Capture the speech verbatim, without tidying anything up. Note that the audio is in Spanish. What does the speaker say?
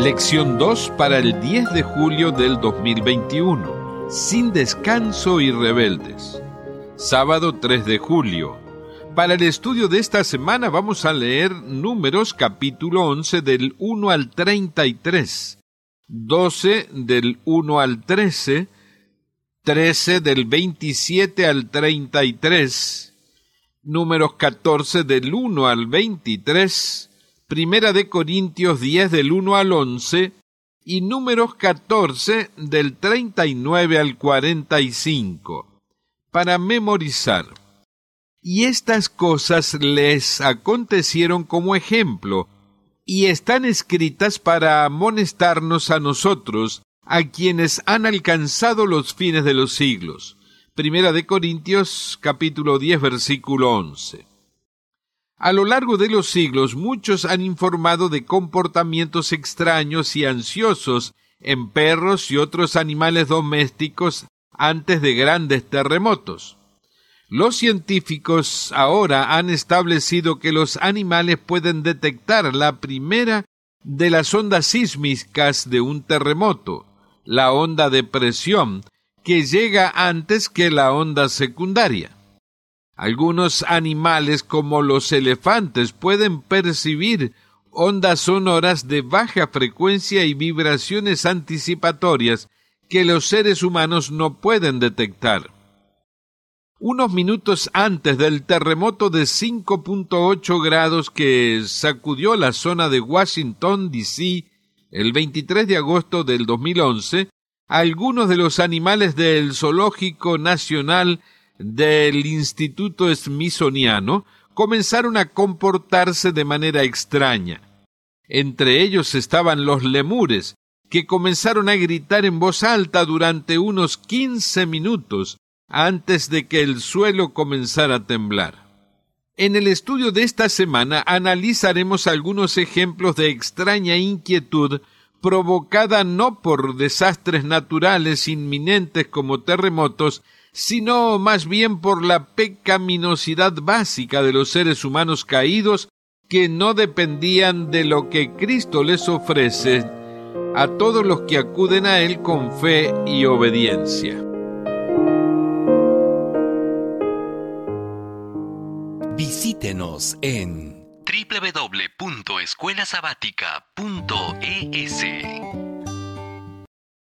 Lección dos para el diez de julio del dos mil veintiuno. Sin descanso y rebeldes. Sábado tres de julio. Para el estudio de esta semana vamos a leer Números capítulo once del uno al treinta y tres, doce del uno al trece, trece del veintisiete al treinta y tres, Números catorce del uno al veintitrés, Primera de Corintios diez del uno al once y Números catorce del treinta y nueve al cuarenta y cinco. Para memorizar. Y estas cosas les acontecieron como ejemplo, y están escritas para amonestarnos a nosotros, a quienes han alcanzado los fines de los siglos. Primera de Corintios capítulo diez versículo once. A lo largo de los siglos, muchos han informado de comportamientos extraños y ansiosos en perros y otros animales domésticos antes de grandes terremotos. Los científicos ahora han establecido que los animales pueden detectar la primera de las ondas sísmicas de un terremoto, la onda de presión, que llega antes que la onda secundaria. Algunos animales, como los elefantes, pueden percibir ondas sonoras de baja frecuencia y vibraciones anticipatorias que los seres humanos no pueden detectar. Unos minutos antes del terremoto de cinco punto ocho grados que sacudió la zona de Washington, D C, el veintitrés de agosto del dos mil once, algunos de los animales del Zoológico Nacional del Instituto Smithsoniano comenzaron a comportarse de manera extraña. Entre ellos estaban los lemures, que comenzaron a gritar en voz alta durante unos quince minutos antes de que el suelo comenzara a temblar. En el estudio de esta semana analizaremos algunos ejemplos de extraña inquietud provocada no por desastres naturales inminentes como terremotos, sino más bien por la pecaminosidad básica de los seres humanos caídos que no dependían de lo que Cristo les ofrece a todos los que acuden a Él con fe y obediencia. Visítenos en doble u doble u doble u punto escuela sabática punto e s.